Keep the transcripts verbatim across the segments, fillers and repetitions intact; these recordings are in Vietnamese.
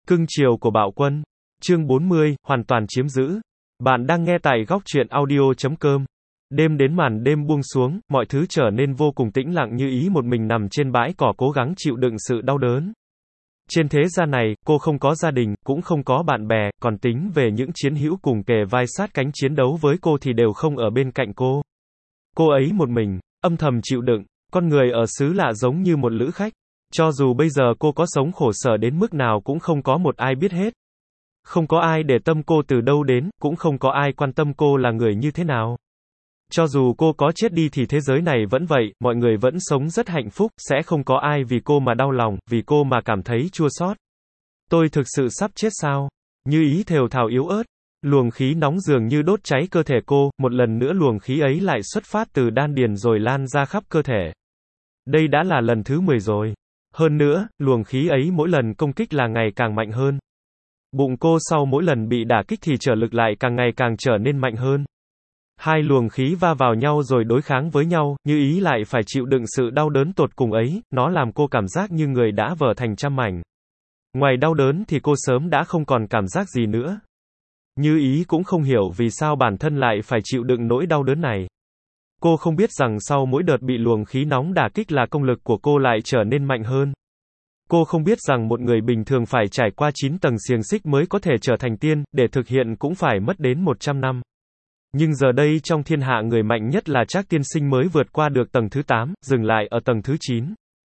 Cưng chiều của Bạo Quân. Chương bốn mươi, hoàn toàn chiếm giữ. Bạn đang nghe tại góc truyện audio chấm com. Đêm đến màn đêm buông xuống, mọi thứ trở nên vô cùng tĩnh lặng như ý một mình nằm trên bãi cỏ cố gắng chịu đựng sự đau đớn. Trên thế gian này, cô không có gia đình, cũng không có bạn bè, còn tính về những chiến hữu cùng kề vai sát cánh chiến đấu với cô thì đều không ở bên cạnh cô. Cô ấy một mình, âm thầm chịu đựng, con người ở xứ lạ giống như một lữ khách. Cho dù bây giờ cô có sống khổ sở đến mức nào cũng không có một ai biết hết. Không có ai để tâm cô từ đâu đến, cũng không có ai quan tâm cô là người như thế nào. Cho dù cô có chết đi thì thế giới này vẫn vậy, mọi người vẫn sống rất hạnh phúc, sẽ không có ai vì cô mà đau lòng, vì cô mà cảm thấy chua xót. Tôi thực sự sắp chết sao? Như ý thều thào yếu ớt. Luồng khí nóng dường như đốt cháy cơ thể cô, một lần nữa luồng khí ấy lại xuất phát từ đan điền rồi lan ra khắp cơ thể. Đây đã là lần thứ mười rồi. Hơn nữa, luồng khí ấy mỗi lần công kích là ngày càng mạnh hơn. Bụng cô sau mỗi lần bị đả kích thì trở lực lại càng ngày càng trở nên mạnh hơn. Hai luồng khí va vào nhau rồi đối kháng với nhau, như ý lại phải chịu đựng sự đau đớn tột cùng ấy, nó làm cô cảm giác như người đã vỡ thành trăm mảnh. Ngoài đau đớn thì cô sớm đã không còn cảm giác gì nữa. Như ý cũng không hiểu vì sao bản thân lại phải chịu đựng nỗi đau đớn này. Cô không biết rằng sau mỗi đợt bị luồng khí nóng đả kích là công lực của cô lại trở nên mạnh hơn. Cô không biết rằng một người bình thường phải trải qua chín tầng xiềng xích mới có thể trở thành tiên, để thực hiện cũng phải mất đến một trăm năm. Nhưng giờ đây trong thiên hạ người mạnh nhất là Trác tiên sinh mới vượt qua được tầng thứ tám, dừng lại ở tầng thứ chín.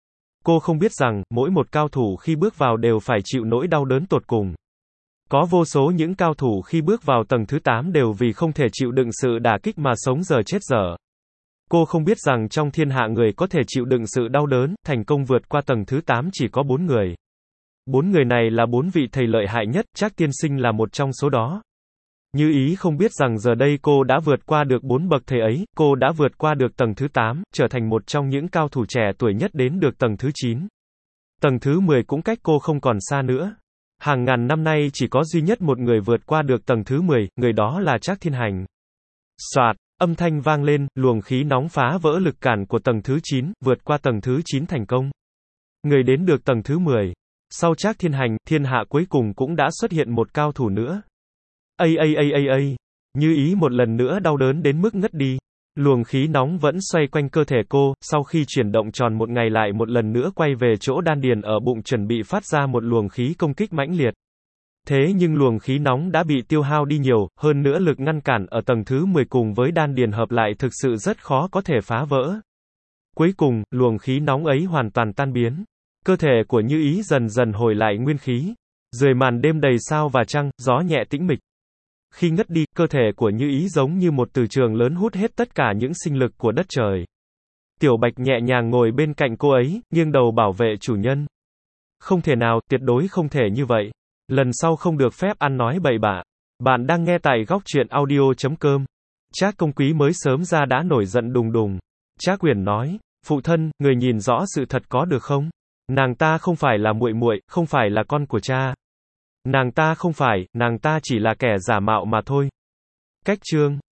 Cô không biết rằng, mỗi một cao thủ khi bước vào đều phải chịu nỗi đau đớn tột cùng. Có vô số những cao thủ khi bước vào tầng thứ tám đều vì không thể chịu đựng sự đả kích mà sống dở chết dở. Cô không biết rằng trong thiên hạ người có thể chịu đựng sự đau đớn, thành công vượt qua tầng thứ tám chỉ có bốn người. Bốn người này là bốn vị thầy lợi hại nhất, Trác tiên sinh là một trong số đó. Như ý không biết rằng giờ đây cô đã vượt qua được bốn bậc thầy ấy, cô đã vượt qua được tầng thứ tám, trở thành một trong những cao thủ trẻ tuổi nhất đến được tầng thứ chín. Tầng thứ mười cũng cách cô không còn xa nữa. Hàng ngàn năm nay chỉ có duy nhất một người vượt qua được tầng thứ mười, người đó là Trác Thiên Hành. Soạt, âm thanh vang lên, luồng khí nóng phá vỡ lực cản của tầng thứ chín, vượt qua tầng thứ chín thành công. Người đến được tầng thứ mười. Sau Trác Thiên Hành, thiên hạ cuối cùng cũng đã xuất hiện một cao thủ nữa. Ây ây ây ây ây, như ý một lần nữa đau đớn đến mức ngất đi. Luồng khí nóng vẫn xoay quanh cơ thể cô, sau khi chuyển động tròn một ngày lại một lần nữa quay về chỗ đan điền ở bụng chuẩn bị phát ra một luồng khí công kích mãnh liệt. Thế nhưng luồng khí nóng đã bị tiêu hao đi nhiều, hơn nữa lực ngăn cản ở tầng thứ mười cùng với đan điền hợp lại thực sự rất khó có thể phá vỡ. Cuối cùng, luồng khí nóng ấy hoàn toàn tan biến. Cơ thể của Như ý dần dần hồi lại nguyên khí. Dưới màn đêm đầy sao và trăng, gió nhẹ tĩnh mịch. Khi ngất đi, cơ thể của Như ý giống như một từ trường lớn hút hết tất cả những sinh lực của đất trời. Tiểu Bạch nhẹ nhàng ngồi bên cạnh cô ấy, nghiêng đầu bảo vệ chủ nhân. Không thể nào, tuyệt đối không thể như vậy. Lần sau không được phép ăn nói bậy bạ. Bạn đang nghe tại góc truyện audio chấm com. Trác công quý mới sớm ra đã nổi giận đùng đùng. Trác Uyển nói, phụ thân, người nhìn rõ sự thật có được không? Nàng ta không phải là muội muội, không phải là con của cha. Nàng ta không phải, nàng ta chỉ là kẻ giả mạo mà thôi. Cách chương